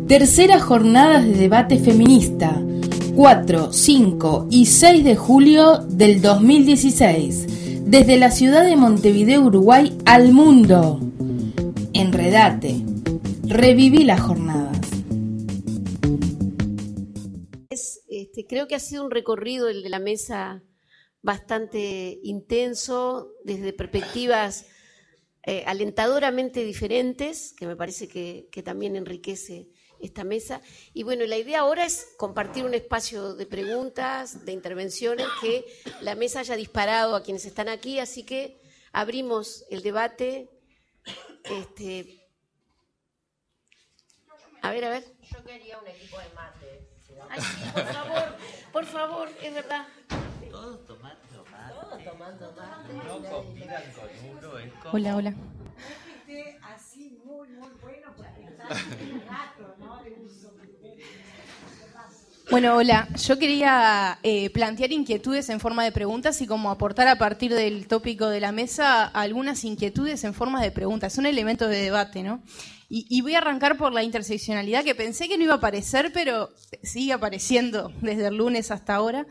Terceras jornadas de debate feminista, 4, 5 y 6 de julio del 2016, desde la ciudad de Montevideo, Uruguay, al mundo. Enredate, reviví las jornadas. Creo que ha sido un recorrido el de la mesa bastante intenso, desde perspectivas alentadoramente diferentes, que me parece que también enriquece esta mesa. Y bueno, la idea ahora es compartir un espacio de preguntas, de intervenciones, que la mesa haya disparado a quienes están aquí, así que abrimos el debate. A ver. Yo quería un equipo de mate. Ay, sí, por favor, es verdad. Todos tomando mate. No combinan con uno, es como... Hola. Así muy bueno porque está el gato, ¿no? Bueno, hola. Yo quería plantear inquietudes en forma de preguntas y como aportar a partir del tópico de la mesa algunas inquietudes en forma de preguntas. Son elementos de debate, ¿no? Y voy a arrancar por la interseccionalidad, que pensé que no iba a aparecer, pero sigue apareciendo desde el lunes hasta ahora.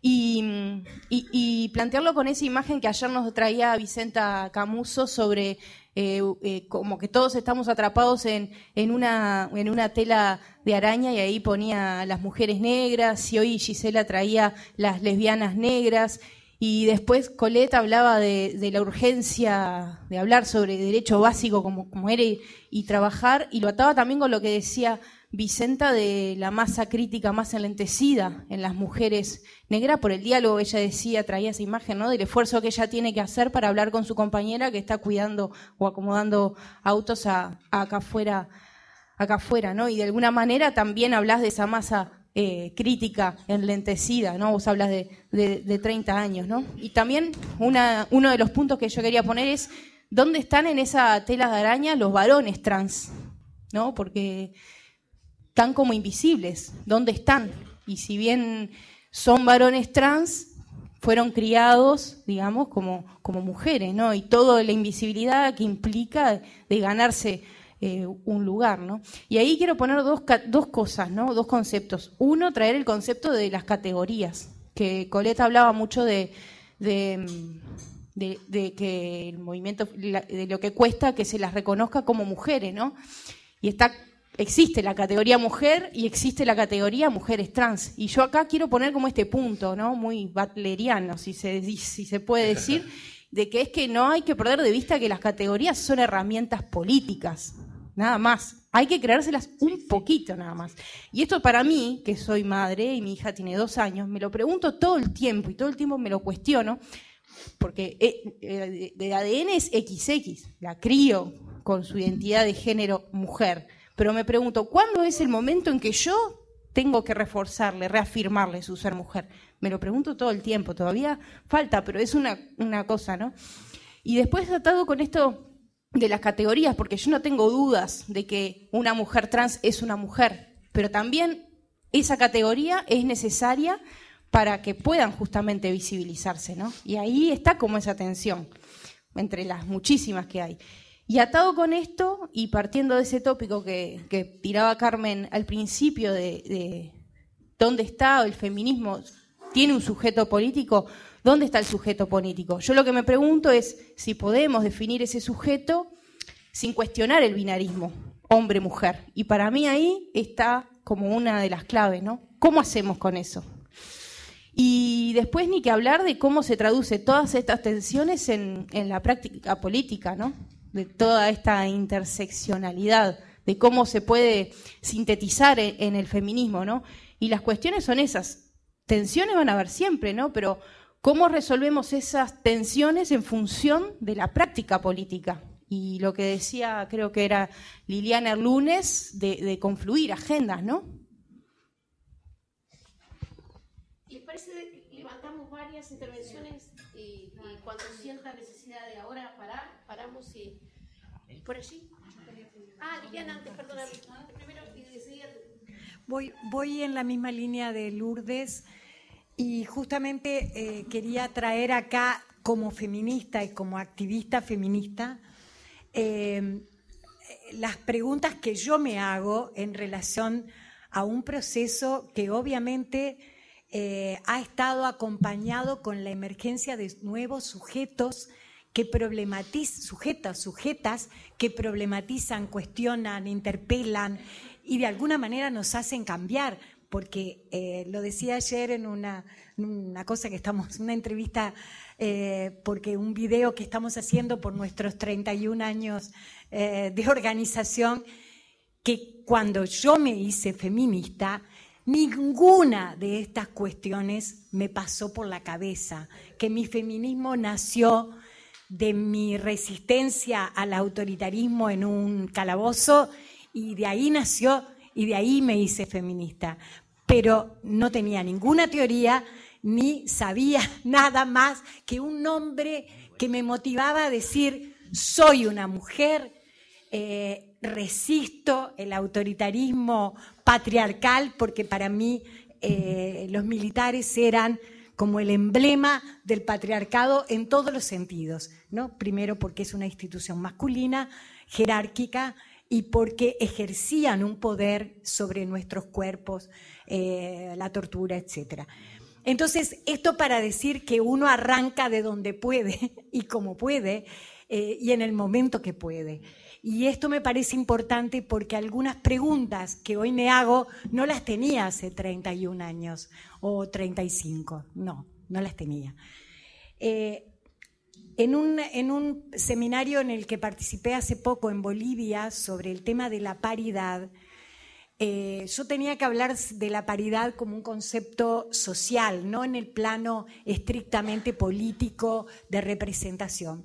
Y plantearlo con esa imagen que ayer nos traía Vicenta Camuso sobre como que todos estamos atrapados en una tela de araña, y ahí ponía las mujeres negras, y hoy Gisela traía las lesbianas negras, y después Colette hablaba de la urgencia de hablar sobre derecho básico como era y trabajar, y lo ataba también con lo que decía Vicenta de la masa crítica más enlentecida en las mujeres negras por el diálogo. Ella decía, traía esa imagen, ¿no?, del esfuerzo que ella tiene que hacer para hablar con su compañera que está cuidando o acomodando autos acá afuera, ¿no? Y de alguna manera también hablas de esa masa crítica enlentecida, ¿no? Vos hablas de 30 años, ¿no? Y también uno de los puntos que yo quería poner es ¿dónde están en esa tela de araña los varones trans? ¿No? Porque están como invisibles. ¿Dónde están? Y si bien son varones trans, fueron criados, digamos, como mujeres, ¿no? Y toda la invisibilidad que implica de ganarse un lugar, ¿no? Y ahí quiero poner dos cosas, ¿no? Dos conceptos. Uno, traer el concepto de las categorías, que Colette hablaba mucho de que el movimiento, de lo que cuesta que se las reconozca como mujeres, ¿no? Y existe la categoría mujer y existe la categoría mujeres trans. Y yo acá quiero poner como este punto, ¿no?, muy butleriano, si se puede decir, de que es que no hay que perder de vista que las categorías son herramientas políticas, nada más. Hay que creérselas un poquito nada más. Y esto para mí, que soy madre y mi hija tiene 2 años, me lo pregunto todo el tiempo y todo el tiempo me lo cuestiono, porque de ADN es XX, la crío con su identidad de género mujer. Pero me pregunto, ¿cuándo es el momento en que yo tengo que reforzarle, reafirmarle su ser mujer? Me lo pregunto todo el tiempo, todavía falta, pero es una cosa, ¿no? Y después atado con esto de las categorías, porque yo no tengo dudas de que una mujer trans es una mujer, pero también esa categoría es necesaria para que puedan justamente visibilizarse, ¿no? Y ahí está como esa tensión entre las muchísimas que hay. Y atado con esto, y partiendo de ese tópico que tiraba Carmen al principio de dónde está el feminismo, ¿tiene un sujeto político? ¿Dónde está el sujeto político? Yo lo que me pregunto es si podemos definir ese sujeto sin cuestionar el binarismo hombre-mujer. Y para mí ahí está como una de las claves, ¿no? ¿Cómo hacemos con eso? Y después ni que hablar de cómo se traduce todas estas tensiones en la práctica política, ¿no? De toda esta interseccionalidad, de cómo se puede sintetizar en el feminismo, ¿no? Y las cuestiones son esas. Tensiones van a haber siempre, ¿no? Pero ¿cómo resolvemos esas tensiones en función de la práctica política? Y lo que decía, creo que era Liliana el lunes, de confluir agendas, ¿no? ¿Les parece que levantamos varias intervenciones y cuando sienta necesidad de ahora paramos y por allí? Liliana, antes, perdóname. Primero y decidí. Voy en la misma línea de Lourdes y justamente quería traer acá como feminista y como activista feminista las preguntas que yo me hago en relación a un proceso que obviamente ha estado acompañado con la emergencia de nuevos sujetos que sujetas que problematizan, cuestionan, interpelan y de alguna manera nos hacen cambiar, porque lo decía ayer en una cosa que estamos, una entrevista, porque un video que estamos haciendo por nuestros 31 años de organización, que cuando yo me hice feminista, ninguna de estas cuestiones me pasó por la cabeza, que mi feminismo nació de mi resistencia al autoritarismo en un calabozo y de ahí nació y de ahí me hice feminista. Pero no tenía ninguna teoría ni sabía nada más que un nombre que me motivaba a decir soy una mujer, resisto el autoritarismo patriarcal porque para mí los militares eran como el emblema del patriarcado en todos los sentidos, ¿no? Primero porque es una institución masculina, jerárquica, y porque ejercían un poder sobre nuestros cuerpos, la tortura, etc. Entonces, esto para decir que uno arranca de donde puede y como puede y en el momento que puede. Y esto me parece importante porque algunas preguntas que hoy me hago no las tenía hace 31 años o 35, no las tenía. En un seminario en el que participé hace poco en Bolivia sobre el tema de la paridad, yo tenía que hablar de la paridad como un concepto social, no en el plano estrictamente político de representación.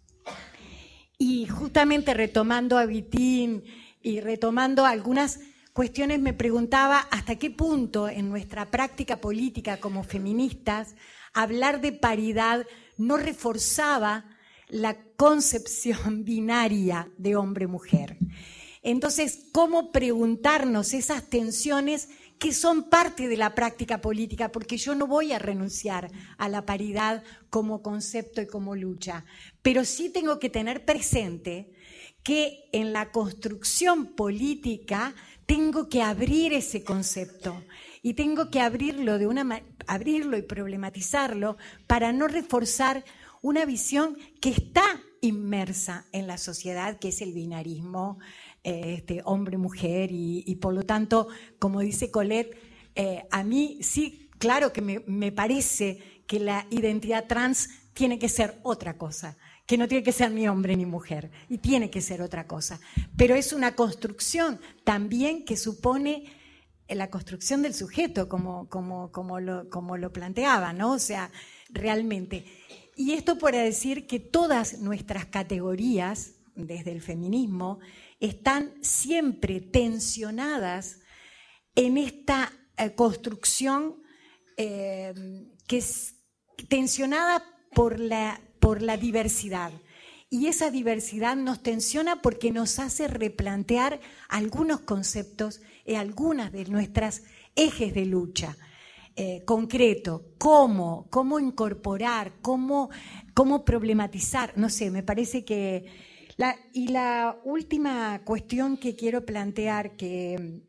Y justamente retomando a Vitín y retomando algunas cuestiones, me preguntaba hasta qué punto en nuestra práctica política como feministas hablar de paridad no reforzaba la concepción binaria de hombre-mujer. Entonces, ¿cómo preguntarnos esas tensiones que son parte de la práctica política? Porque yo no voy a renunciar a la paridad como concepto y como lucha, pero sí tengo que tener presente que en la construcción política tengo que abrir ese concepto y tengo que abrirlo y problematizarlo para no reforzar una visión que está inmersa en la sociedad, que es el binarismo, hombre-mujer, y por lo tanto, como dice Colette, a mí sí, claro que me parece que la identidad trans tiene que ser otra cosa, que no tiene que ser ni hombre ni mujer, y tiene que ser otra cosa, pero es una construcción también que supone la construcción del sujeto, como lo planteaba, ¿no? O sea, realmente. Y esto para decir que todas nuestras categorías, desde el feminismo, están siempre tensionadas en esta construcción que es tensionada por la diversidad. Y esa diversidad nos tensiona porque nos hace replantear algunos conceptos y algunas de nuestras ejes de lucha. Concreto, cómo incorporar, cómo problematizar, no sé, me parece que... Y la última cuestión que quiero plantear, que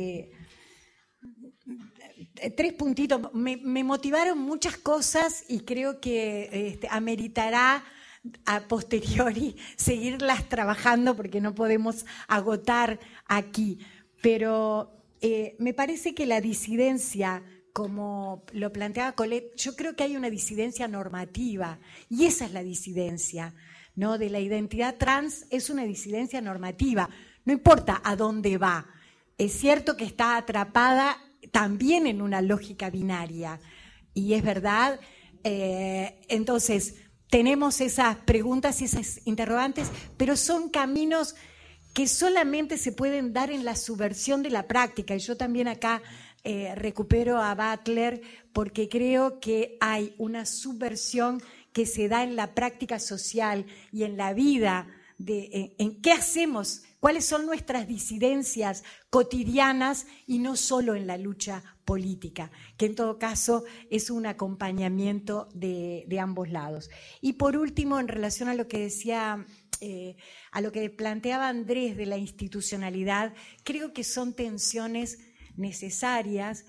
3 puntitos, me motivaron muchas cosas y creo que ameritará a posteriori seguirlas trabajando porque no podemos agotar aquí, pero me parece que la disidencia, como lo planteaba Colette, yo creo que hay una disidencia normativa y esa es la disidencia, ¿no? De la identidad trans, es una disidencia normativa, no importa a dónde va, es cierto que está atrapada también en una lógica binaria y es verdad, entonces tenemos esas preguntas y esas interrogantes, pero son caminos que solamente se pueden dar en la subversión de la práctica. Y yo también acá recupero a Butler porque creo que hay una subversión que se da en la práctica social y en la vida, en qué hacemos, cuáles son nuestras disidencias cotidianas y no solo en la lucha política, que en todo caso es un acompañamiento de ambos lados. Y por último, en relación a lo que decía a lo que planteaba Andrés de la institucionalidad, creo que son tensiones necesarias.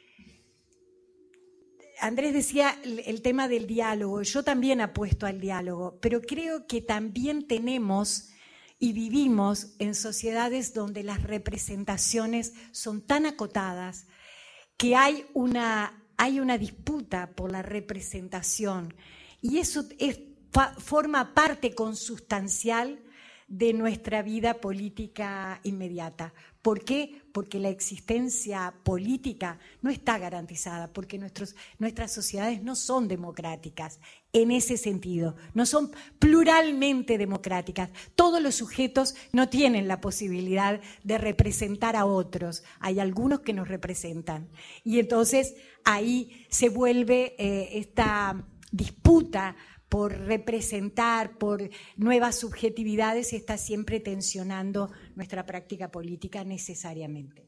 Andrés decía el tema del diálogo, yo también apuesto al diálogo, pero creo que también tenemos y vivimos en sociedades donde las representaciones son tan acotadas que hay una disputa por la representación, y eso forma parte consustancial de nuestra vida política inmediata. ¿Por qué? Porque la existencia política no está garantizada, porque nuestras sociedades no son democráticas en ese sentido, no son pluralmente democráticas. Todos los sujetos no tienen la posibilidad de representar a otros, hay algunos que nos representan. Y entonces ahí se vuelve esta disputa por representar, por nuevas subjetividades, está siempre tensionando nuestra práctica política necesariamente.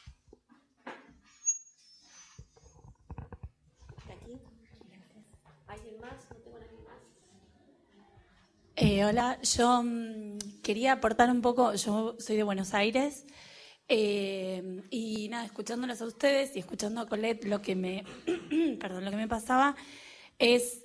¿Alguien más? ¿No tengo nadie más? Hola, yo quería aportar un poco, yo soy de Buenos Aires, y nada, escuchándolos a ustedes y escuchando a Colette, lo que me pasaba es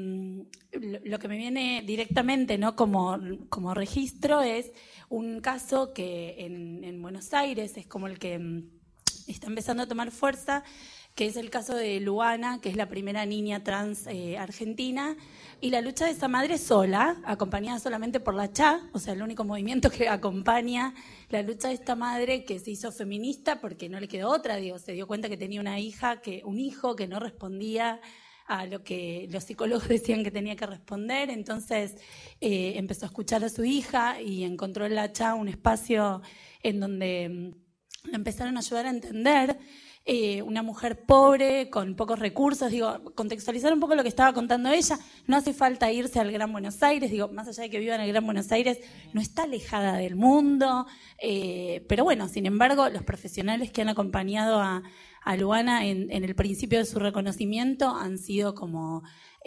lo que me viene directamente, ¿no? como registro, es un caso que en Buenos Aires es como el que está empezando a tomar fuerza, que es el caso de Luana, que es la primera niña trans argentina, y la lucha de esa madre sola, acompañada solamente por la CHA, o sea, el único movimiento que acompaña la lucha de esta madre, que se hizo feminista porque no le quedó otra, se dio cuenta que tenía un hijo que no respondía a lo que los psicólogos decían que tenía que responder. Entonces empezó a escuchar a su hija y encontró en la CHA un espacio en donde la empezaron a ayudar a entender. Una mujer pobre, con pocos recursos, contextualizar un poco lo que estaba contando ella. No hace falta irse al Gran Buenos Aires, más allá de que viva en el Gran Buenos Aires, no está alejada del mundo, pero bueno, sin embargo, los profesionales que han acompañado a Luana en el principio de su reconocimiento han sido como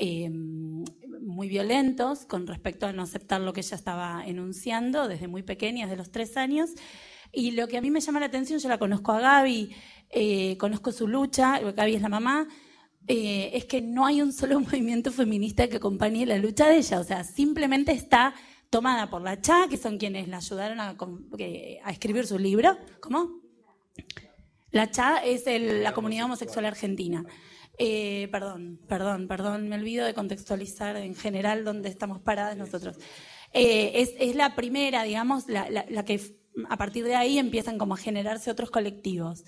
muy violentos con respecto a no aceptar lo que ella estaba enunciando desde muy pequeña, desde los 3 años. Y lo que a mí me llama la atención, yo la conozco a Gaby, conozco su lucha, Gaby es la mamá, es que no hay un solo movimiento feminista que acompañe la lucha de ella, o sea, simplemente está tomada por la CHA, que son quienes la ayudaron a escribir su libro. ¿Cómo? La CHA es la comunidad homosexual argentina. Perdón, me olvido de contextualizar en general dónde estamos paradas nosotros. Es la primera, digamos, la que a partir de ahí empiezan como a generarse otros colectivos.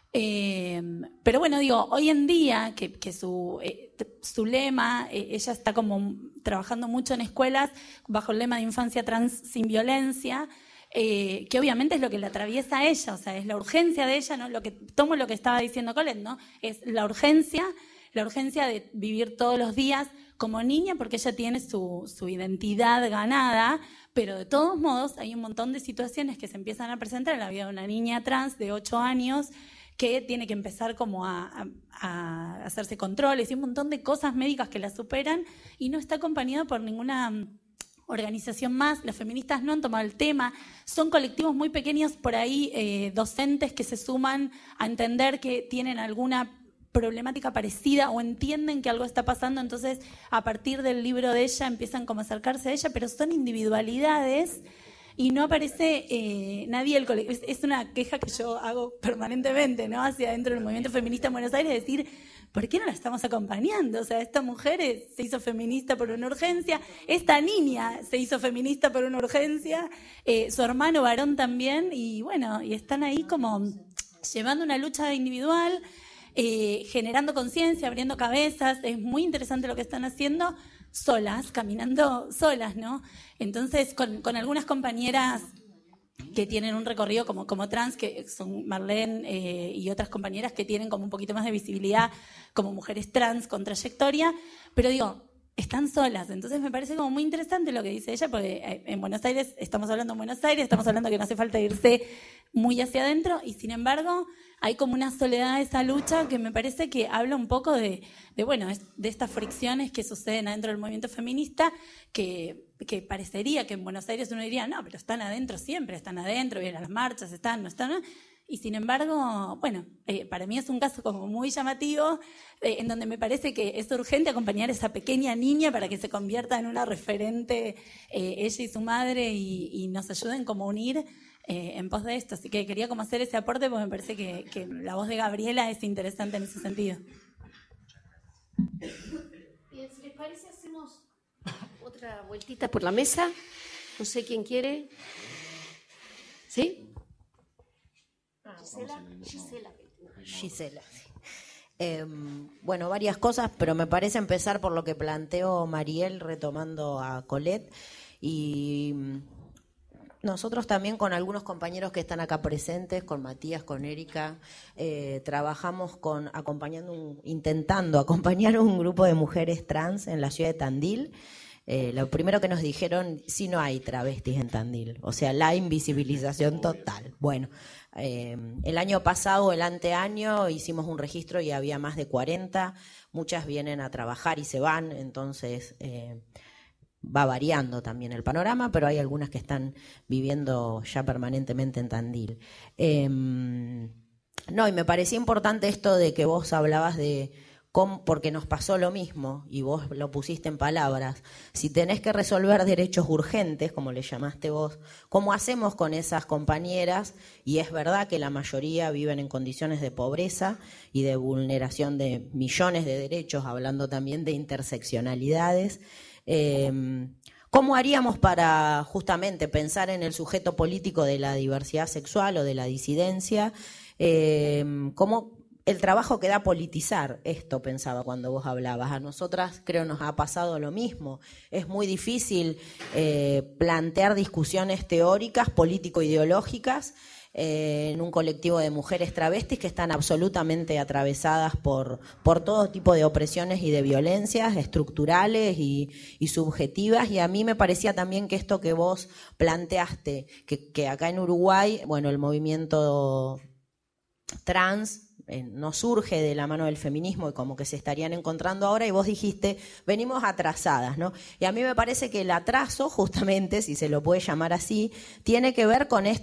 Pero bueno, hoy en día que su lema, ella está como trabajando mucho en escuelas bajo el lema de infancia trans sin violencia, que obviamente es lo que le atraviesa a ella, o sea, es la urgencia de ella, ¿no? Tomo lo que estaba diciendo Colette, ¿no? Es la urgencia de vivir todos los días como niña, porque ella tiene su identidad ganada, pero de todos modos hay un montón de situaciones que se empiezan a presentar en la vida de una niña trans de 8 años que tiene que empezar como a hacerse controles y un montón de cosas médicas que la superan, y no está acompañada por ninguna organización más. Las feministas no han tomado el tema, son colectivos muy pequeños por ahí, docentes que se suman a entender que tienen alguna problemática parecida o entienden que algo está pasando, entonces a partir del libro de ella empiezan como a acercarse a ella, pero son individualidades y no aparece nadie del colectivo. Es una queja que yo hago permanentemente, ¿no? Hacia dentro del movimiento feminista en Buenos Aires, decir, ¿por qué no la estamos acompañando? O sea, esta mujer se hizo feminista por una urgencia, esta niña se hizo feminista por una urgencia, su hermano varón también, y bueno, y están ahí como llevando una lucha individual, generando conciencia, abriendo cabezas. Es muy interesante lo que están haciendo solas, caminando solas, ¿no? Entonces, con algunas compañeras que tienen un recorrido como trans, que son Marlene y otras compañeras que tienen como un poquito más de visibilidad como mujeres trans con trayectoria, pero están solas. Entonces me parece como muy interesante lo que dice ella, porque en Buenos Aires, estamos hablando de Buenos Aires, estamos hablando que no hace falta irse muy hacia adentro, y sin embargo hay como una soledad de esa lucha que me parece que habla un poco de estas fricciones que suceden adentro del movimiento feminista, que parecería que en Buenos Aires uno diría, no, pero están adentro siempre, están adentro, vienen a las marchas, no están. Y sin embargo, para mí es un caso como muy llamativo, en donde me parece que es urgente acompañar a esa pequeña niña para que se convierta en una referente, ella y su madre, y nos ayuden como a unir en pos de esto. Así que quería como hacer ese aporte porque me parece que la voz de Gabriela es interesante en ese sentido. Bien, si les parece, hacemos otra vueltita por la mesa. No sé quién quiere. ¿Sí? Gisela. Bueno, varias cosas, pero me parece empezar por lo que planteó Mariel, retomando a Colette. Y nosotros también con algunos compañeros que están acá presentes, con Matías, con Erika, trabajamos intentando acompañar a un grupo de mujeres trans en la ciudad de Tandil. Lo primero que nos dijeron, si no hay travestis en Tandil, o sea, la invisibilización total. Bueno, el año pasado, el anteaño, hicimos un registro y había más de 40, muchas vienen a trabajar y se van, entonces va variando también el panorama, pero hay algunas que están viviendo ya permanentemente en Tandil. No, y me parecía importante esto de que vos hablabas de porque nos pasó lo mismo, y vos lo pusiste en palabras. Si tenés que resolver derechos urgentes, como le llamaste vos, ¿cómo hacemos con esas compañeras? Y es verdad que la mayoría viven en condiciones de pobreza y de vulneración de millones de derechos, hablando también de interseccionalidades. ¿Cómo haríamos para justamente pensar en el sujeto político de la diversidad sexual o de la disidencia? ¿Cómo el trabajo que da politizar esto? Pensaba cuando vos hablabas. A nosotras creo nos ha pasado lo mismo. Es muy difícil plantear discusiones teóricas, político-ideológicas en un colectivo de mujeres travestis que están absolutamente atravesadas por todo tipo de opresiones y de violencias estructurales y subjetivas. Y a mí me parecía también que esto que vos planteaste, que acá en Uruguay, bueno, el movimiento trans no surge de la mano del feminismo y como que se estarían encontrando ahora, y vos dijiste, venimos atrasadas, ¿no? Y a mí me parece que el atraso, justamente, si se lo puede llamar así, tiene que ver con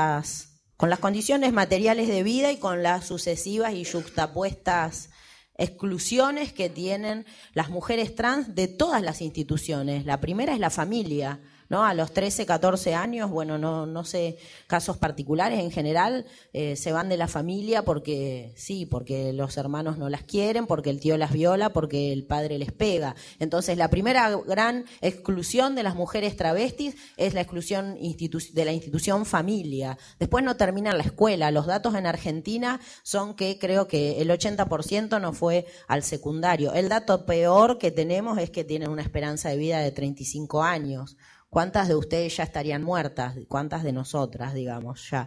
las condiciones materiales de vida y con las sucesivas y yuxtapuestas exclusiones que tienen las mujeres trans de todas las instituciones. La primera es la familia, ¿no? A los 13, 14 años, bueno, no sé, casos particulares, en general se van de la familia porque sí, porque los hermanos no las quieren, porque el tío las viola, porque el padre les pega. Entonces, la primera gran exclusión de las mujeres travestis es la exclusión de la institución familia. Después no termina la escuela. Los datos en Argentina son que creo que el 80% no fue al secundario. El dato peor que tenemos es que tienen una esperanza de vida de 35 años. ¿Cuántas de ustedes ya estarían muertas? ¿Cuántas de nosotras, digamos, ya?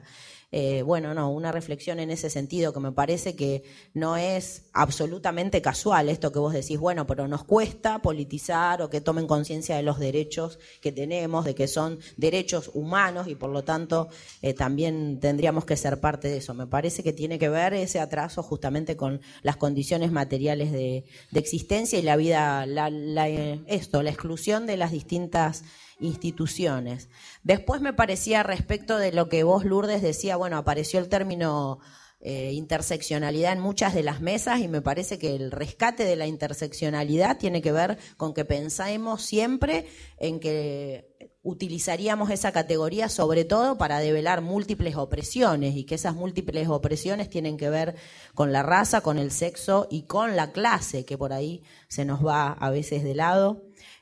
Una reflexión en ese sentido que me parece que no es absolutamente casual esto que vos decís, bueno, pero nos cuesta politizar o que tomen conciencia de los derechos que tenemos, de que son derechos humanos y por lo tanto también tendríamos que ser parte de eso. Me parece que tiene que ver ese atraso justamente con las condiciones materiales de existencia y la vida, la exclusión de las distintas instituciones. Después me parecía, respecto de lo que vos, Lourdes, decía, bueno, apareció el término interseccionalidad en muchas de las mesas y me parece que el rescate de la interseccionalidad tiene que ver con que pensemos siempre en que utilizaríamos esa categoría sobre todo para develar múltiples opresiones y que esas múltiples opresiones tienen que ver con la raza, con el sexo y con la clase, que por ahí se nos va a veces de lado.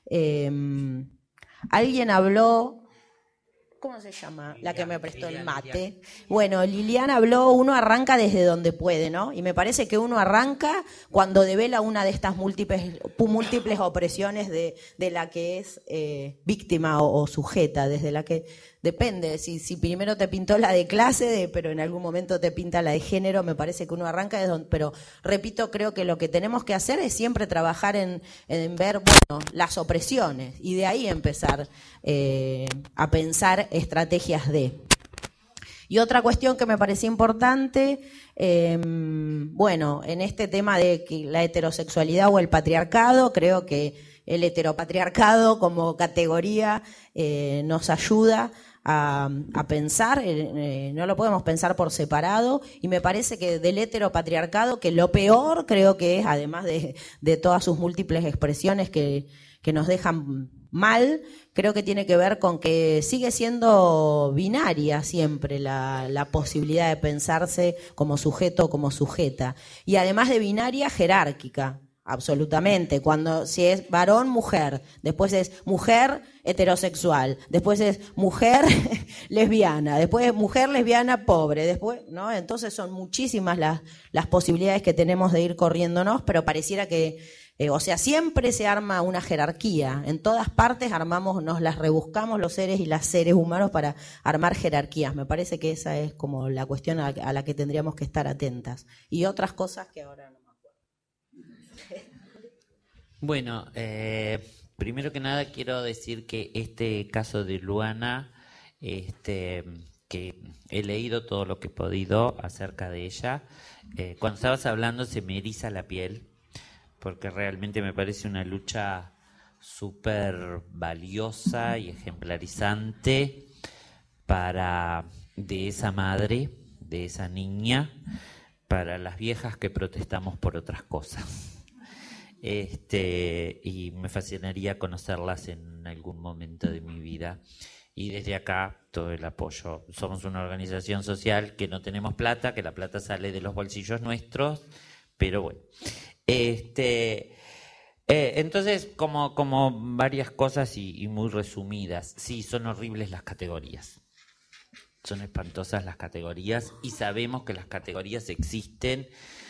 Alguien habló, ¿cómo se llama? La que me prestó el mate. Bueno, Liliana habló, uno arranca desde donde puede, ¿no? Y me parece que uno arranca cuando devela una de estas múltiples opresiones de la que es víctima o sujeta, desde la que depende, si primero te pintó la de clase, pero en algún momento te pinta la de género, me parece que uno arranca desde donde, pero repito, creo que lo que tenemos que hacer es siempre trabajar en ver, bueno, las opresiones y de ahí empezar a pensar estrategias de. Y otra cuestión que me parecía importante, bueno, en este tema de que la heterosexualidad o el patriarcado, creo que el heteropatriarcado como categoría nos ayuda a pensar, no lo podemos pensar por separado, y me parece que del heteropatriarcado, que lo peor creo que es, además de todas sus múltiples expresiones que nos dejan mal, creo que tiene que ver con que sigue siendo binaria siempre la posibilidad de pensarse como sujeto o como sujeta, y además de binaria, jerárquica. Absolutamente, si es varón, mujer, después es mujer heterosexual, después es mujer lesbiana, después es mujer lesbiana pobre, después, ¿no? Entonces son muchísimas las posibilidades que tenemos de ir corriéndonos, pero pareciera que, siempre se arma una jerarquía, en todas partes nos las rebuscamos los seres y las seres humanos para armar jerarquías. Me parece que esa es como la cuestión a la que tendríamos que estar atentas. Y otras cosas que ahora no. Bueno, primero que nada quiero decir que este caso de Luana, que he leído todo lo que he podido acerca de ella, cuando estabas hablando se me eriza la piel, porque realmente me parece una lucha súper valiosa y ejemplarizante de esa madre, de esa niña, para las viejas que protestamos por otras cosas. Y me fascinaría conocerlas en algún momento de mi vida. Y desde acá, todo el apoyo. Somos una organización social que no tenemos plata, que la plata sale de los bolsillos nuestros, pero bueno. Entonces, como varias cosas y muy resumidas. Sí, son horribles las categorías. Son espantosas las categorías y sabemos que las categorías existen.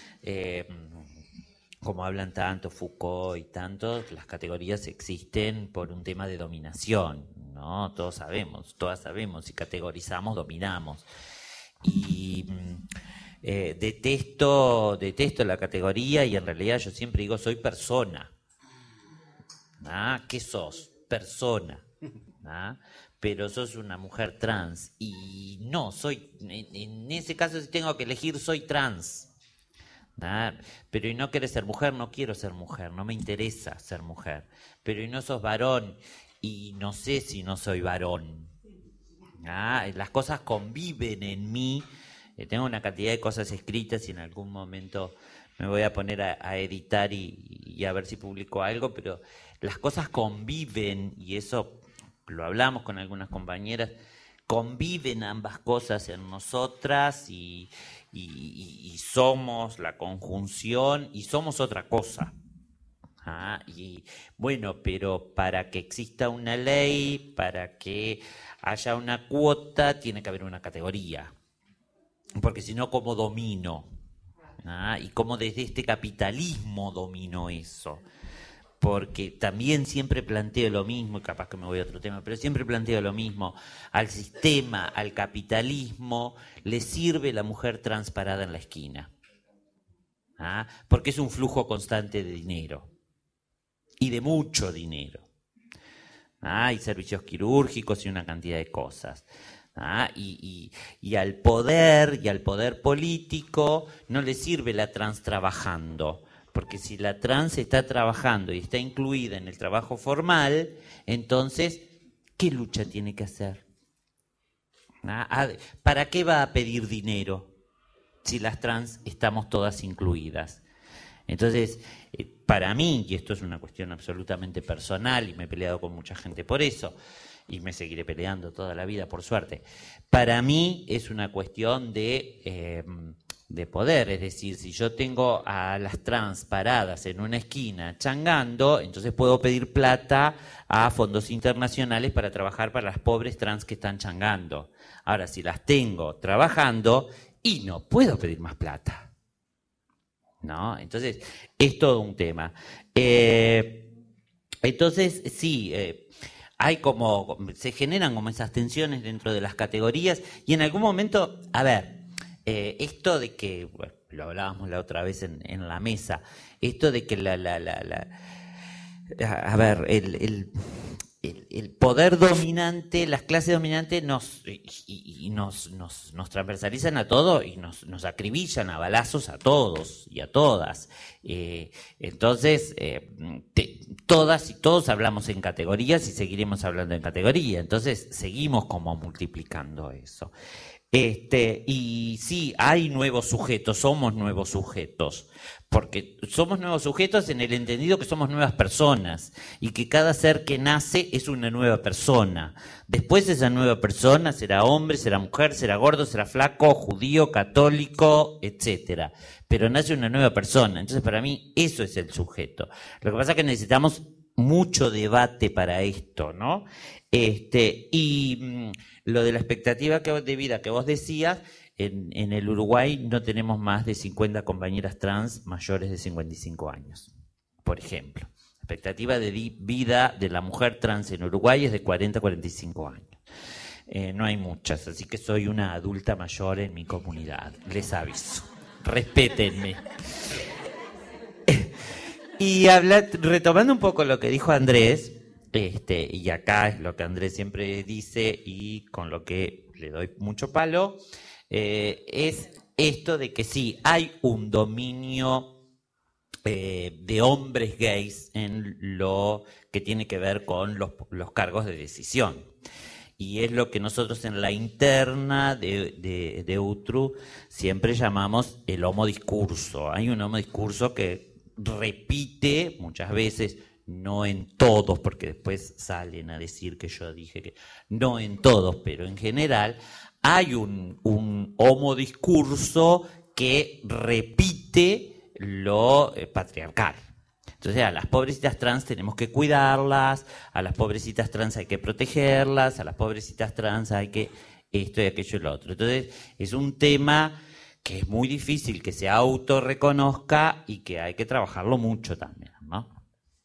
Como hablan tanto Foucault y tanto, las categorías existen por un tema de dominación, ¿no? Todos sabemos, todas sabemos, si categorizamos, dominamos. Y detesto la categoría y en realidad yo siempre digo, soy persona. ¿Qué sos? Persona. Pero sos una mujer trans. Y no, en ese caso si tengo que elegir, soy trans. Pero y no querés ser mujer, no quiero ser mujer, no me interesa ser mujer. Pero y no sos varón y no sé si no soy varón. Las cosas conviven en mí. Tengo una cantidad de cosas escritas y en algún momento me voy a poner a editar y a ver si publico algo, pero las cosas conviven y eso lo hablamos con algunas compañeras. Conviven ambas cosas en nosotras y somos la conjunción y somos otra cosa. Y bueno, pero para que exista una ley, para que haya una cuota, tiene que haber una categoría. Porque si no, ¿cómo domino? Y cómo desde este capitalismo domino eso. Porque también siempre planteo lo mismo, y capaz que me voy a otro tema, pero siempre planteo lo mismo. Al sistema, al capitalismo, le sirve la mujer trans parada en la esquina. Porque es un flujo constante de dinero. Y de mucho dinero. Hay servicios quirúrgicos y una cantidad de cosas. Y al poder político no le sirve la trans trabajando. Porque si la trans está trabajando y está incluida en el trabajo formal, entonces, ¿qué lucha tiene que hacer? ¿Para qué va a pedir dinero si las trans estamos todas incluidas? Entonces, para mí, y esto es una cuestión absolutamente personal, y me he peleado con mucha gente por eso, y me seguiré peleando toda la vida, por suerte, para mí es una cuestión de poder, es decir, si yo tengo a las trans paradas en una esquina changando, entonces puedo pedir plata a fondos internacionales para trabajar para las pobres trans que están changando. Ahora, si las tengo trabajando, y no puedo pedir más plata, ¿no? Entonces, es todo un tema. Entonces, sí, se generan como esas tensiones dentro de las categorías, y en algún momento, esto de que, bueno, lo hablábamos la otra vez en la mesa, esto de que el poder dominante, las clases dominantes nos transversalizan a todos y nos acribillan a balazos a todos y a todas. Entonces, todas y todos hablamos en categorías y seguiremos hablando en categorías. Entonces, seguimos como multiplicando eso. Y sí, hay nuevos sujetos, somos nuevos sujetos, porque somos nuevos sujetos en el entendido que somos nuevas personas y que cada ser que nace es una nueva persona. Después esa nueva persona será hombre, será mujer, será gordo, será flaco, judío, católico, etcétera. Pero nace una nueva persona. Entonces, para mí, eso es el sujeto. Lo que pasa es que necesitamos mucho debate para esto, ¿no? Lo de la expectativa de vida que vos decías, en el Uruguay no tenemos más de 50 compañeras trans mayores de 55 años, por ejemplo. La expectativa de vida de la mujer trans en Uruguay es de 40 a 45 años. No hay muchas, así que soy una adulta mayor en mi comunidad, les aviso. Respétenme. Y retomando un poco lo que dijo Andrés, y acá es lo que Andrés siempre dice y con lo que le doy mucho palo, es esto de que sí, hay un dominio de hombres gays en lo que tiene que ver con los cargos de decisión. Y es lo que nosotros en la interna de UTRU siempre llamamos el homodiscurso. Hay un homodiscurso que repite muchas veces, no en todos, porque después salen a decir que yo dije que no en todos, pero en general hay un homodiscurso que repite lo patriarcal. Entonces a las pobrecitas trans tenemos que cuidarlas, a las pobrecitas trans hay que protegerlas, a las pobrecitas trans hay que esto y aquello y lo otro. Entonces es un tema que es muy difícil que se autorreconozca y que hay que trabajarlo mucho también, ¿no?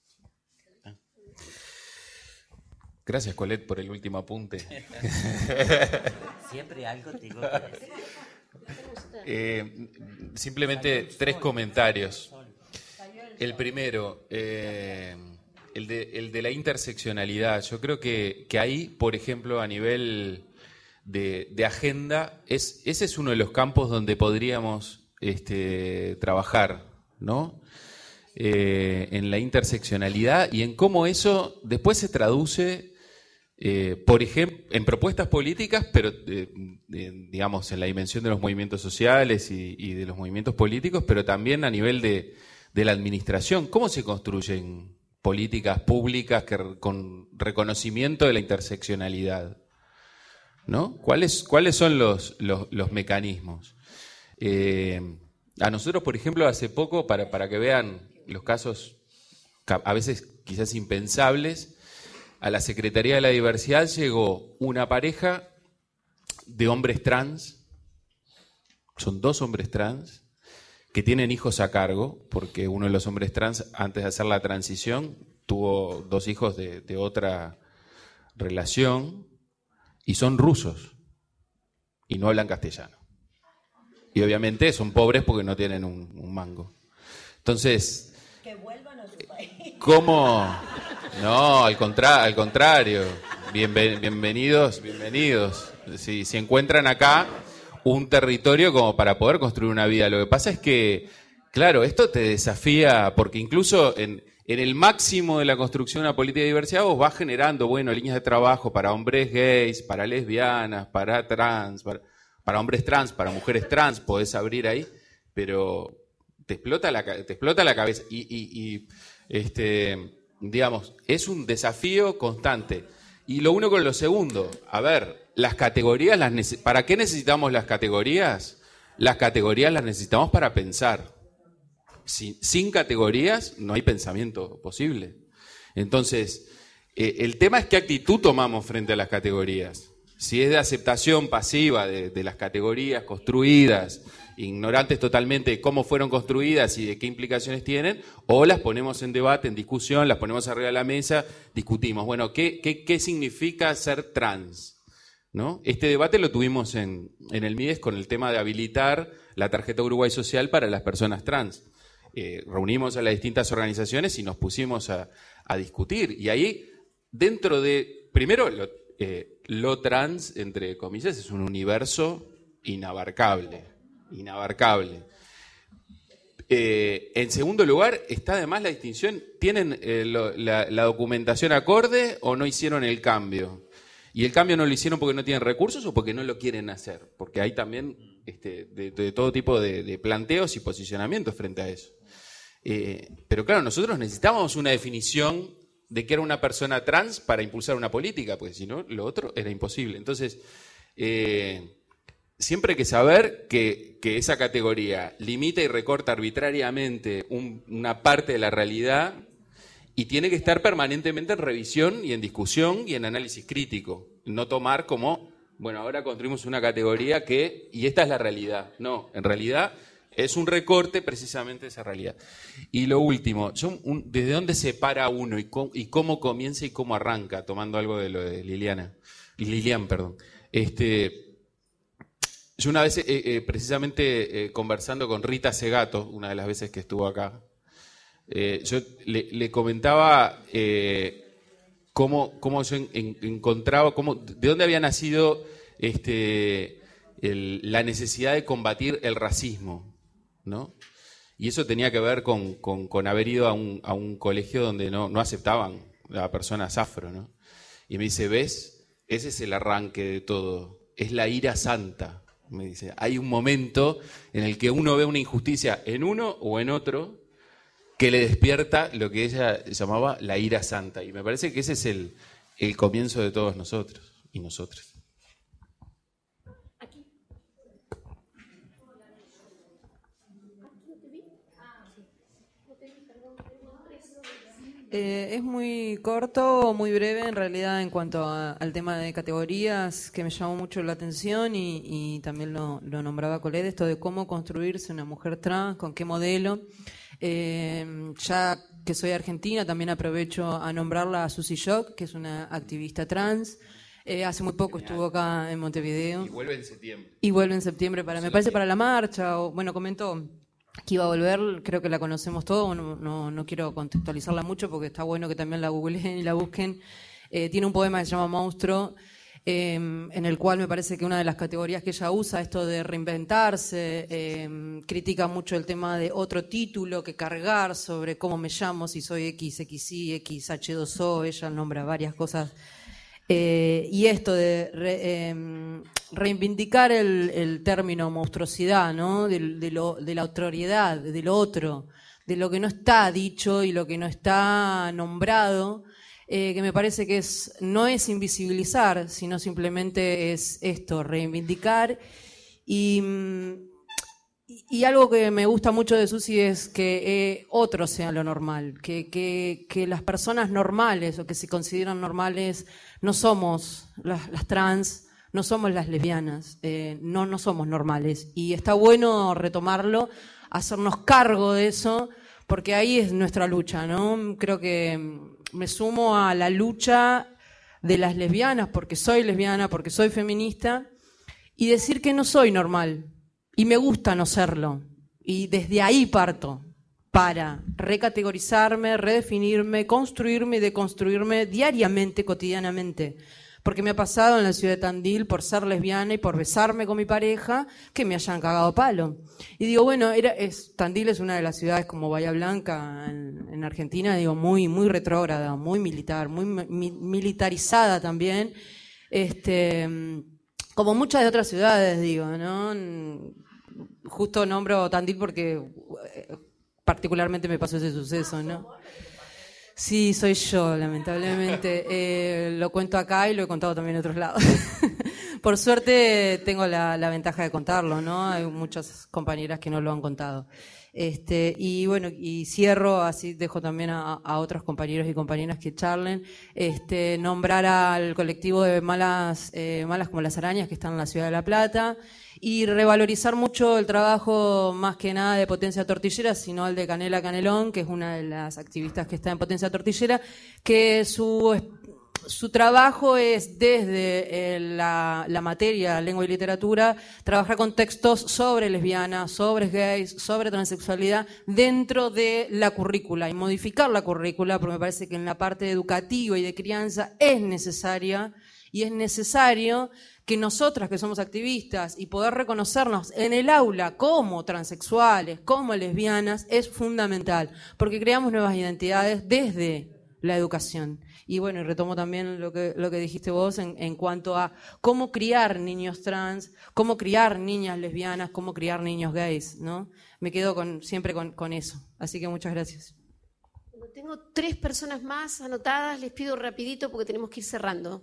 Gracias, Colette, por el último apunte. Siempre algo tengo que decir. Simplemente 3 comentarios. El primero, el de la interseccionalidad. Yo creo que ahí, por ejemplo, a nivel de agenda, ese es uno de los campos donde podríamos trabajar, ¿no? En la interseccionalidad y en cómo eso después se traduce, por ejemplo, en propuestas políticas, pero digamos en la dimensión de los movimientos sociales y de los movimientos políticos, pero también a nivel de la administración. ¿Cómo se construyen políticas públicas con reconocimiento de la interseccionalidad? ¿No? ¿Cuáles son los mecanismos? A nosotros, por ejemplo, hace poco, para que vean los casos a veces quizás impensables, a la Secretaría de la Diversidad llegó una pareja de hombres trans, son 2 hombres trans, que tienen hijos a cargo, porque uno de los hombres trans, antes de hacer la transición, tuvo 2 hijos de otra relación, y son rusos, y no hablan castellano. Y obviamente son pobres porque no tienen un mango. Entonces, que vuelvan a su país. ¿Cómo? No, al contrario. Bienvenidos. Si encuentran acá un territorio como para poder construir una vida. Lo que pasa es que, claro, esto te desafía, porque incluso en el máximo de la construcción de una política de diversidad vos vas generando, líneas de trabajo para hombres gays, para lesbianas, para trans, para hombres trans, para mujeres trans, podés abrir ahí, pero te explota la cabeza y digamos, es un desafío constante. Y lo uno con lo segundo, a ver, las categorías, ¿para qué necesitamos las categorías? Las categorías las necesitamos para pensar. Sin categorías no hay pensamiento posible. Entonces, el tema es qué actitud tomamos frente a las categorías. Si es de aceptación pasiva de las categorías construidas, ignorantes totalmente de cómo fueron construidas y de qué implicaciones tienen, o las ponemos en debate, en discusión, las ponemos arriba de la mesa, discutimos. Bueno, ¿qué significa ser trans? ¿No? Este debate lo tuvimos en el MIDES con el tema de habilitar la tarjeta Uruguay Social para las personas trans. Reunimos a las distintas organizaciones y nos pusimos a discutir. Y ahí dentro de, primero, lo trans, entre comillas, es un universo inabarcable. En segundo lugar, está además la distinción, ¿tienen la documentación acorde o no hicieron el cambio? Y el cambio no lo hicieron porque no tienen recursos o porque no lo quieren hacer, porque hay también de todo tipo de planteos y posicionamientos frente a eso. Pero claro, nosotros necesitábamos una definición de qué era una persona trans para impulsar una política, porque si no, lo otro era imposible. Entonces, siempre hay que saber que esa categoría limita y recorta arbitrariamente una parte de la realidad y tiene que estar permanentemente en revisión y en discusión y en análisis crítico. No tomar como, bueno, ahora construimos una categoría y esta es la realidad. No, en realidad es un recorte precisamente de esa realidad. Y lo último, ¿desde dónde se para uno y cómo comienza y cómo arranca? Tomando algo de lo de Lilian. Yo una vez, precisamente conversando con Rita Segato, una de las veces que estuvo acá, yo le comentaba cómo yo encontraba, de dónde había nacido la necesidad de combatir el racismo, ¿no? Y eso tenía que ver con haber ido a un colegio donde no aceptaban a personas afro, ¿no? Y me dice, ¿ves? Ese es el arranque de todo, es la ira santa. Me dice, hay un momento en el que uno ve una injusticia en uno o en otro que le despierta lo que ella llamaba la ira santa. Y me parece que ese es el comienzo de todos nosotros y nosotras. Es muy corto, muy breve en realidad en cuanto al tema de categorías, que me llamó mucho la atención y también lo nombraba Colette, esto de cómo construirse una mujer trans, con qué modelo. Ya que soy argentina, también aprovecho a nombrarla a Susi Shock, que es una activista trans. Hace muy poco estuvo acá en Montevideo. Y vuelve en septiembre. Me parece para la marcha, comentó que iba a volver, creo que la conocemos todos, no quiero contextualizarla mucho porque está bueno que también la googleen y la busquen. Tiene un poema que se llama Monstruo, en el cual me parece que una de las categorías que ella usa, esto de reinventarse, critica mucho el tema de otro título que cargar sobre cómo me llamo, si soy XXI, XH2O, ella nombra varias cosas. Y esto de reivindicar el término monstruosidad, ¿no? de la otroriedad, de lo otro, de lo que no está dicho y lo que no está nombrado, que me parece que no es invisibilizar, sino simplemente es esto, reivindicar. Y algo que me gusta mucho de Susi es que otro sea lo normal, que las personas normales o que se consideran normales no somos las trans, no somos las lesbianas, no somos normales. Y está bueno retomarlo, hacernos cargo de eso, porque ahí es nuestra lucha, ¿no? Creo que me sumo a la lucha de las lesbianas, porque soy lesbiana, porque soy feminista, y decir que no soy normal. Y me gusta no serlo. Y desde ahí parto para recategorizarme, redefinirme, construirme y deconstruirme diariamente, cotidianamente. Porque me ha pasado en la ciudad de Tandil, por ser lesbiana y por besarme con mi pareja, que me hayan cagado palo. Y digo, bueno, Tandil es una de las ciudades como Bahía Blanca en Argentina, digo, muy, muy retrógrada, muy militar, muy militarizada también. Como muchas de otras ciudades, digo, ¿no? Justo nombro Tandil porque particularmente me pasó ese suceso, ¿no? Sí, soy yo, lamentablemente. Lo cuento acá y lo he contado también en otros lados. Por suerte tengo la ventaja de contarlo, ¿no? Hay muchas compañeras que no lo han contado. Y bueno, y cierro, así dejo también a otros compañeros y compañeras que charlen, nombrar al colectivo de malas como las arañas que están en la ciudad de La Plata, y revalorizar mucho el trabajo más que nada de Potencia Tortillera, sino el de Canela Canelón, que es una de las activistas que está en Potencia Tortillera, que su su trabajo es desde la materia lengua y literatura, trabajar con textos sobre lesbianas, sobre gays, sobre transexualidad dentro de la currícula y modificar la currícula, porque me parece que en la parte educativa y de crianza es necesaria y es necesario que nosotras que somos activistas y poder reconocernos en el aula como transexuales, como lesbianas, es fundamental, porque creamos nuevas identidades desde la educación. Y bueno, y retomo también lo que dijiste vos en cuanto a cómo criar niños trans, cómo criar niñas lesbianas, cómo criar niños gays, ¿no? Me quedo siempre con eso. Así que muchas gracias. Tengo 3 personas más anotadas, les pido rapidito porque tenemos que ir cerrando.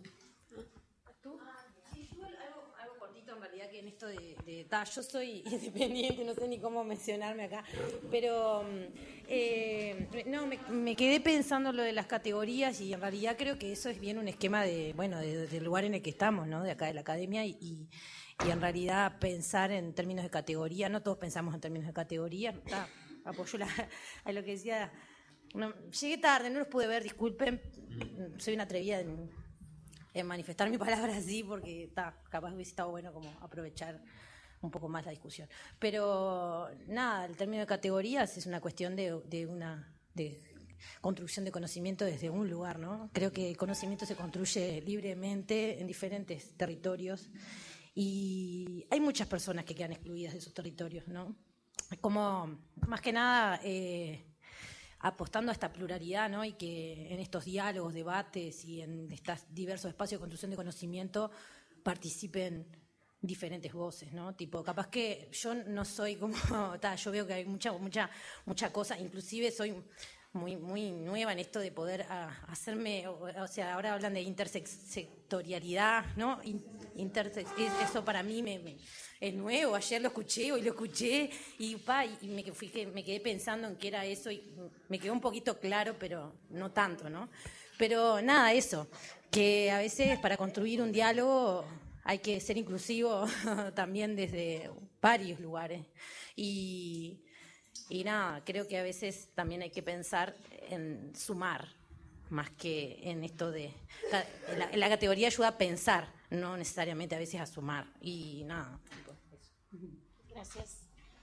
Yo soy independiente, no sé ni cómo mencionarme acá, pero no, me quedé pensando lo de las categorías y en realidad creo que eso es bien un esquema del lugar en el que estamos, ¿no? De acá de la academia y en realidad pensar en términos de categoría, no todos pensamos en términos de categoría, apoyo a lo que decía, llegué tarde, no los pude ver, disculpen, soy una atrevida en manifestar mi palabra así porque capaz hubiese estado bueno como aprovechar un poco más la discusión. Pero nada, el término de categorías es una cuestión de construcción de conocimiento desde un lugar, ¿no? Creo que el conocimiento se construye libremente en diferentes territorios y hay muchas personas que quedan excluidas de esos territorios, ¿no? Como, más que nada, apostando a esta pluralidad, ¿no? Y que en estos diálogos, debates y en estos diversos espacios de construcción de conocimiento participen diferentes voces, ¿no? Tipo, capaz que yo no soy como, yo veo que hay mucha cosa, inclusive soy muy nueva en esto de poder hacerme, o sea, ahora hablan de intersectorialidad, ¿no? Eso para mí es nuevo, ayer lo escuché, hoy lo escuché y me quedé pensando en qué era eso y me quedó un poquito claro, pero no tanto, ¿no? Pero nada, eso, que a veces para construir un diálogo hay que ser inclusivo también desde varios lugares. Y nada, creo que a veces también hay que pensar en sumar, más que en esto de... La categoría ayuda a pensar, no necesariamente a veces a sumar. Y nada. Gracias.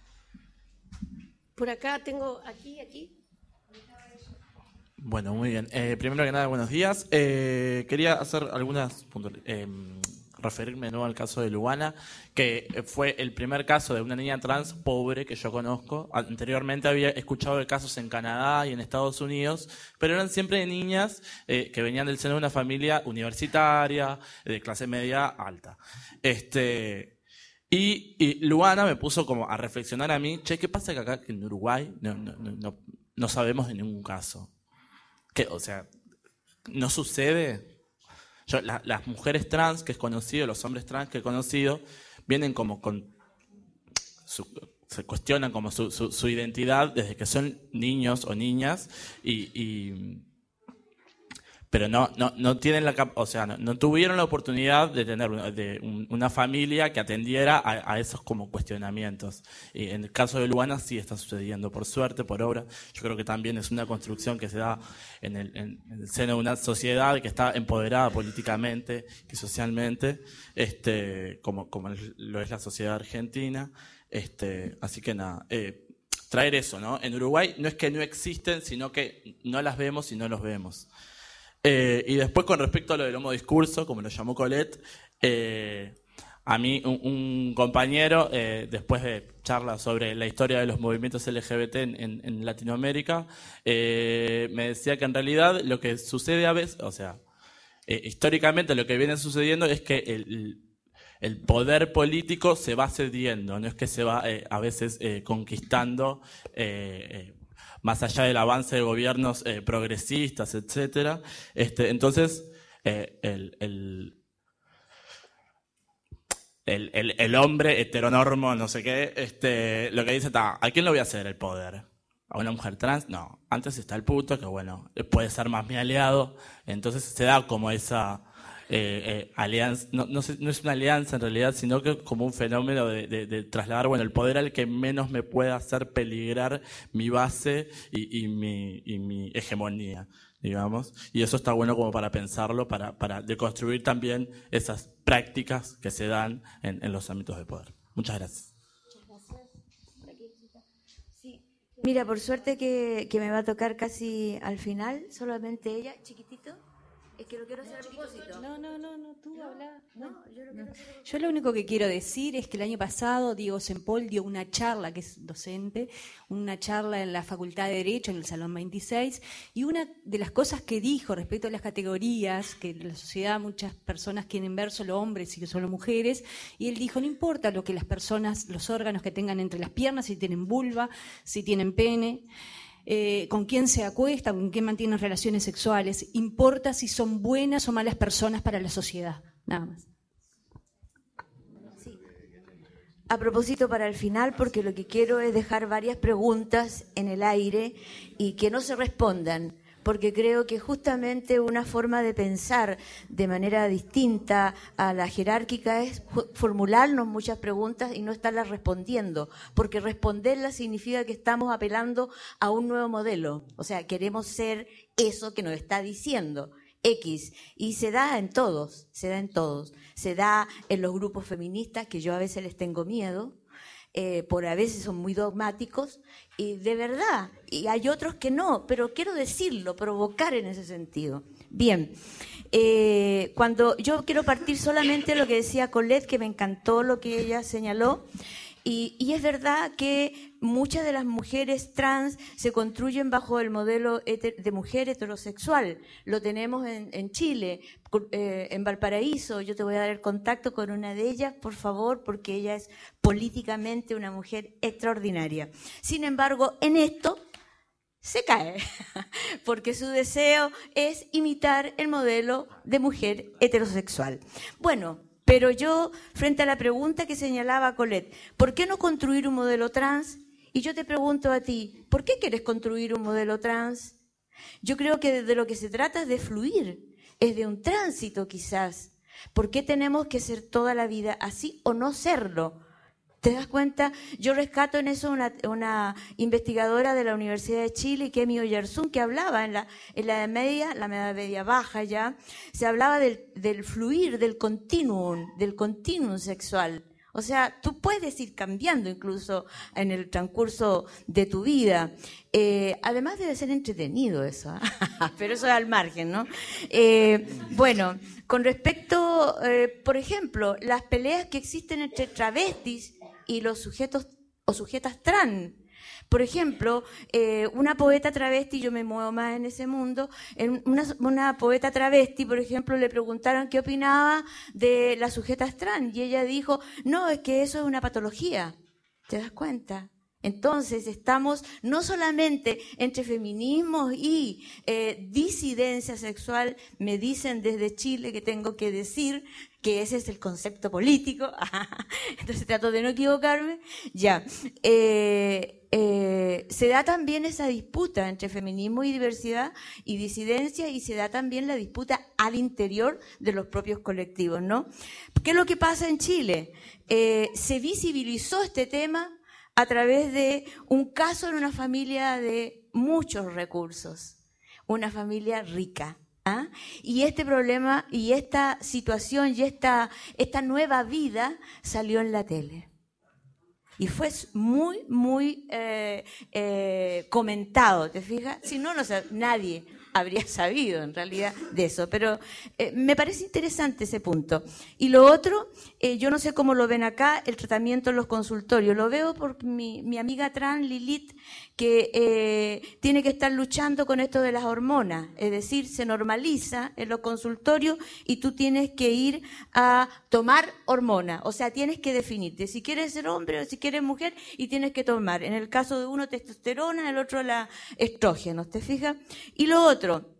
Por acá tengo, aquí. Bueno, muy bien. Primero que nada, buenos días. Quería hacer algunas referirme de nuevo al caso de Luana, que fue el primer caso de una niña trans pobre que yo conozco. Anteriormente había escuchado de casos en Canadá y en Estados Unidos, pero eran siempre de niñas que venían del seno de una familia universitaria, de clase media alta. Y Luana me puso como a reflexionar a mí, ¿qué pasa que acá en Uruguay no sabemos de ningún caso? O sea, ¿no sucede? Las mujeres trans que he conocido, los hombres trans que he conocido, vienen como se cuestionan como su identidad desde que son niños o niñas pero no tienen no tuvieron la oportunidad de tener una familia que atendiera a esos como cuestionamientos. Y en el caso de Luana sí está sucediendo, por suerte, por obra. Yo creo que también es una construcción que se da en el seno de una sociedad que está empoderada políticamente y socialmente, como lo es la sociedad argentina. Así que nada, traer eso, ¿no? En Uruguay no es que no existen, sino que no las vemos y no los vemos. Y después, con respecto a lo del homodiscurso, como lo llamó Colette, a mí un compañero, después de charlas sobre la historia de los movimientos LGBT en Latinoamérica, me decía que en realidad lo que sucede a veces, históricamente lo que viene sucediendo es que el poder político se va cediendo, no es que se va a veces conquistando más allá del avance de gobiernos progresistas, etcétera. Entonces, el hombre heteronormo, no sé qué, lo que dice está, ¿a quién le voy a hacer el poder? ¿A una mujer trans? No. Antes está el puto, que bueno, puede ser más mi aliado. Entonces se da como esa alianza, no es una alianza en realidad, sino que como un fenómeno de trasladar, bueno, el poder al que menos me pueda hacer peligrar mi base y mi hegemonía, digamos, y eso está bueno como para pensarlo, para deconstruir también esas prácticas que se dan en los ámbitos de poder. Muchas gracias. Mira, por suerte que me va a tocar casi al final, solamente ella, chiquitito. Es que lo quiero hacer a propósito. No, tú habla. Yo lo único que quiero decir es que el año pasado Diego Sempol dio una charla, que es docente, una charla en la Facultad de Derecho, en el Salón 26, y una de las cosas que dijo respecto a las categorías, que en la sociedad muchas personas quieren ver solo hombres y solo mujeres, y él dijo, no importa lo que las personas, los órganos que tengan entre las piernas, si tienen vulva, si tienen pene, con quién se acuesta, con quién mantienen relaciones sexuales, importa si son buenas o malas personas para la sociedad, nada más. Sí. A propósito para el final, porque lo que quiero es dejar varias preguntas en el aire y que no se respondan, porque creo que justamente una forma de pensar de manera distinta a la jerárquica es formularnos muchas preguntas y no estarlas respondiendo, porque responderlas significa que estamos apelando a un nuevo modelo, o sea, queremos ser eso que nos está diciendo X, y se da en todos, se da en los grupos feministas, que yo a veces les tengo miedo, por a veces son muy dogmáticos, y de verdad, y hay otros que no, pero quiero decirlo, provocar en ese sentido. Bien, cuando yo quiero partir solamente de lo que decía Colette, que me encantó lo que ella señaló, y es verdad que muchas de las mujeres trans se construyen bajo el modelo de mujer heterosexual. Lo tenemos en Chile, en Valparaíso. Yo te voy a dar el contacto con una de ellas, por favor, porque ella es políticamente una mujer extraordinaria. Sin embargo, en esto se cae, porque su deseo es imitar el modelo de mujer heterosexual. Bueno, pero yo, frente a la pregunta que señalaba Colette, ¿por qué no construir un modelo trans? Y yo te pregunto a ti, ¿por qué quieres construir un modelo trans? Yo creo que de lo que se trata es de fluir, es de un tránsito quizás. ¿Por qué tenemos que ser toda la vida así o no serlo? ¿Te das cuenta? Yo rescato en eso una investigadora de la Universidad de Chile, Kemi Oyarzún, que hablaba en la Edad Media baja ya, se hablaba del fluir, del continuum sexual. O sea, tú puedes ir cambiando incluso en el transcurso de tu vida. Además debe ser entretenido eso, pero eso es al margen, ¿no? Bueno, con respecto, por ejemplo, las peleas que existen entre travestis y los sujetos o sujetas trans. Por ejemplo, una poeta travesti, yo me muevo más en ese mundo, una poeta travesti, por ejemplo, le preguntaron qué opinaba de las sujetas trans y ella dijo, no, es que eso es una patología. ¿Te das cuenta? Entonces estamos no solamente entre feminismo y disidencia sexual, me dicen desde Chile que tengo que decir que ese es el concepto político, entonces trato de no equivocarme, ya. Se da también esa disputa entre feminismo y diversidad y disidencia, y se da también la disputa al interior de los propios colectivos, ¿no? ¿Qué es lo que pasa en Chile? Se visibilizó este tema a través de un caso en una familia de muchos recursos, una familia rica. ¿Ah? Y este problema y esta situación y esta nueva vida salió en la tele. Y fue muy, muy comentado, ¿te fijas? Si no, nadie habría sabido en realidad de eso, pero me parece interesante ese punto. Y lo otro, yo no sé cómo lo ven acá, el tratamiento en los consultorios. Lo veo por mi amiga trans, Lilith, que tiene que estar luchando con esto de las hormonas, es decir, se normaliza en los consultorios y tú tienes que ir a tomar hormonas, o sea, tienes que definirte si quieres ser hombre o si quieres mujer y tienes que tomar, en el caso de uno testosterona, en el otro la estrógenos, ¿te fijas? Y lo otro,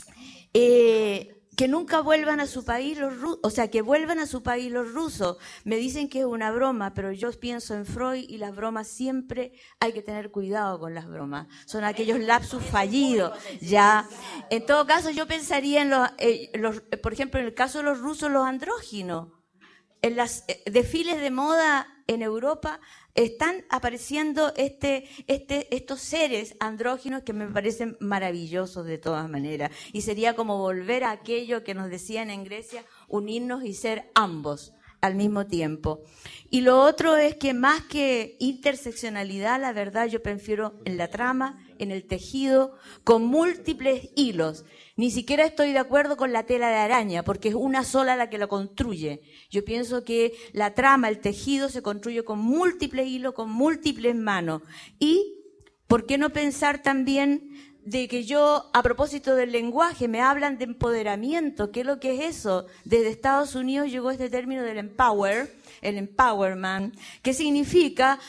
que nunca vuelvan a su país los rusos, o sea, que vuelvan a su país los rusos. Me dicen que es una broma, pero yo pienso en Freud y las bromas siempre hay que tener cuidado con las bromas. Son aquellos lapsus fallidos, ya. En todo caso, yo pensaría en por ejemplo, en el caso de los rusos, los andróginos. en los desfiles de moda en Europa están apareciendo estos seres andróginos que me parecen maravillosos de todas maneras. Y sería como volver a aquello que nos decían en Grecia, unirnos y ser ambos al mismo tiempo. Y lo otro es que más que interseccionalidad, la verdad yo prefiero en la trama, en el tejido, con múltiples hilos. Ni siquiera estoy de acuerdo con la tela de araña, porque es una sola la que lo construye. Yo pienso que la trama, el tejido, se construye con múltiples hilos, con múltiples manos. Y, ¿por qué no pensar también de que yo, a propósito del lenguaje, me hablan de empoderamiento? ¿Qué es lo que es eso? Desde Estados Unidos llegó este término del el empowerment, que significa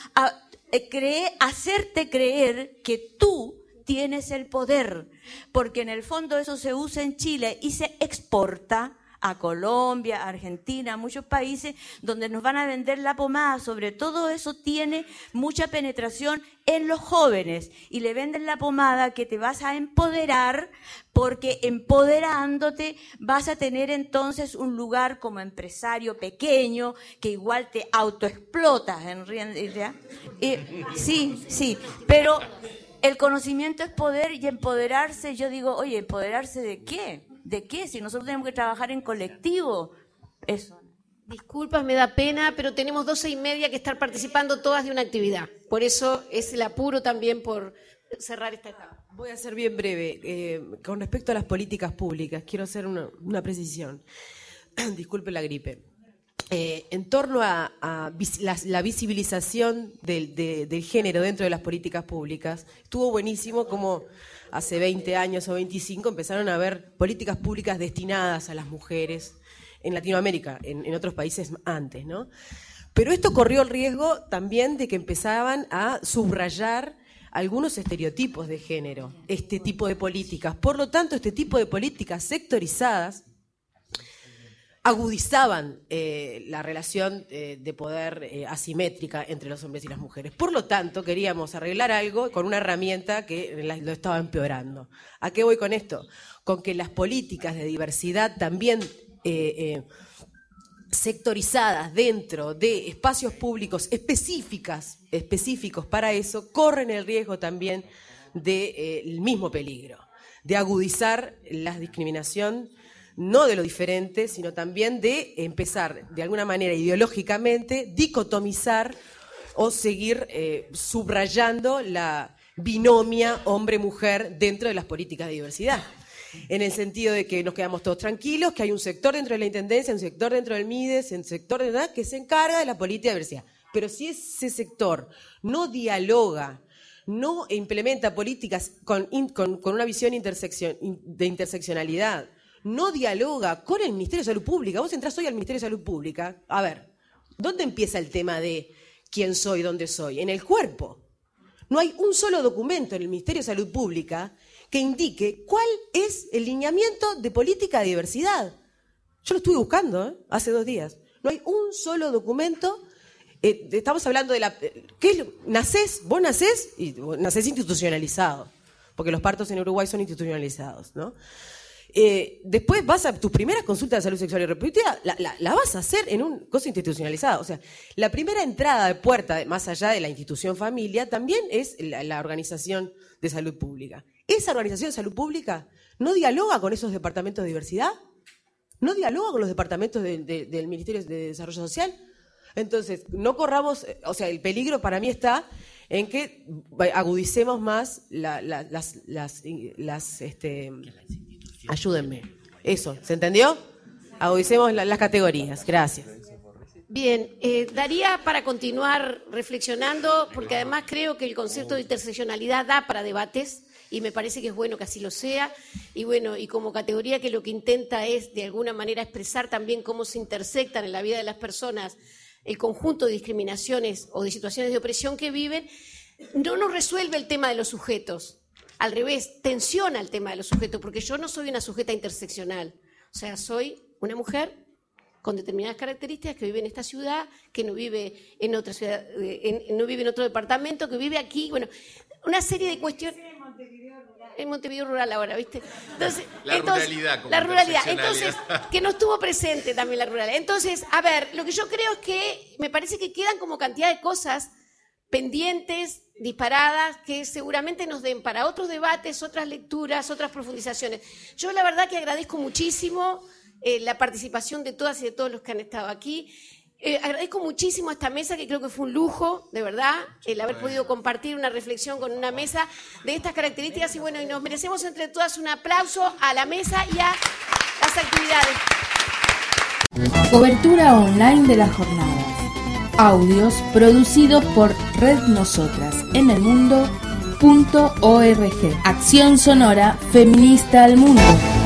hacerte creer que tú tienes el poder, porque en el fondo eso se usa en Chile y se exporta a Colombia, a Argentina, a muchos países donde nos van a vender la pomada. Sobre todo eso tiene mucha penetración en los jóvenes y le venden la pomada que te vas a empoderar, porque empoderándote vas a tener entonces un lugar como empresario pequeño que igual te autoexplotas en realidad. Sí, pero el conocimiento es poder y empoderarse. Yo digo, oye, ¿empoderarse de qué? ¿De qué? Si nosotros tenemos que trabajar en colectivo. Eso. Disculpas, me da pena, pero tenemos 12:30 que estar participando todas de una actividad. Por eso es el apuro también por cerrar esta etapa. Voy a ser bien breve. Con respecto a las políticas públicas, quiero hacer una precisión. Disculpe la gripe. En torno a la visibilización del género dentro de las políticas públicas, estuvo buenísimo como hace 20 años o 25 empezaron a haber políticas públicas destinadas a las mujeres en Latinoamérica, en otros países antes, ¿no? Pero esto corrió el riesgo también de que empezaban a subrayar algunos estereotipos de género, este tipo de políticas. Por lo tanto, este tipo de políticas sectorizadas agudizaban la relación de poder asimétrica entre los hombres y las mujeres. Por lo tanto, queríamos arreglar algo con una herramienta que lo estaba empeorando. ¿A qué voy con esto? Con que las políticas de diversidad también sectorizadas dentro de espacios públicos específicos para eso, corren el riesgo también del mismo peligro, de agudizar la discriminación, no de lo diferente, sino también de empezar, de alguna manera ideológicamente, dicotomizar o seguir subrayando la binomia hombre-mujer dentro de las políticas de diversidad. En el sentido de que nos quedamos todos tranquilos, que hay un sector dentro de la Intendencia, un sector dentro del MIDES, un sector de verdad que se encarga de la política de diversidad. Pero si ese sector no dialoga, no implementa políticas con una visión de interseccionalidad, no dialoga con el Ministerio de Salud Pública. Vos entrás hoy al Ministerio de Salud Pública, a ver, ¿dónde empieza el tema de quién soy, dónde soy? En el cuerpo. No hay un solo documento en el Ministerio de Salud Pública que indique cuál es el lineamiento de política de diversidad. Yo lo estuve buscando hace 2 días. No hay un solo documento. Estamos hablando de ¿qué es? Vos nacés y nacés institucionalizado, porque los partos en Uruguay son institucionalizados, ¿no? Después vas a tus primeras consultas de salud sexual y reproductiva, la vas a hacer en un coso institucionalizado. O sea, la primera entrada de puerta, más allá de la institución familia, también es la organización de salud pública. Esa organización de salud pública no dialoga con esos departamentos de diversidad, no dialoga con los departamentos del Ministerio de Desarrollo Social. Entonces, no corramos, o sea, el peligro para mí está en que agudicemos más ayúdenme. Eso, ¿se entendió? Agudicemos las categorías. Gracias. Bien, daría para continuar reflexionando, porque además creo que el concepto de interseccionalidad da para debates y me parece que es bueno que así lo sea. Y bueno, y como categoría que lo que intenta es de alguna manera expresar también cómo se intersectan en la vida de las personas el conjunto de discriminaciones o de situaciones de opresión que viven, no nos resuelve el tema de los sujetos. Al revés, tensiona el tema de los sujetos, porque yo no soy una sujeta interseccional. O sea, soy una mujer con determinadas características que vive en esta ciudad, que no vive en otra ciudad, no vive en otro departamento, que vive aquí. Bueno, una serie de cuestiones. en Montevideo rural ahora, ¿viste? Entonces, ruralidad. Como la ruralidad. Entonces, que no estuvo presente también la ruralidad. Entonces, a ver, lo que yo creo es que me parece que quedan como cantidad de cosas pendientes, disparadas, que seguramente nos den para otros debates, otras lecturas, otras profundizaciones. Yo la verdad que agradezco muchísimo la participación de todas y de todos los que han estado aquí. Agradezco muchísimo a esta mesa, que creo que fue un lujo, de verdad, el haber podido compartir una reflexión con una mesa de estas características. Y bueno, y nos merecemos entre todas un aplauso a la mesa y a las actividades. Cobertura online de las jornadas. Audios producidos por Red Nosotras en el mundo.org. Acción sonora feminista al mundo.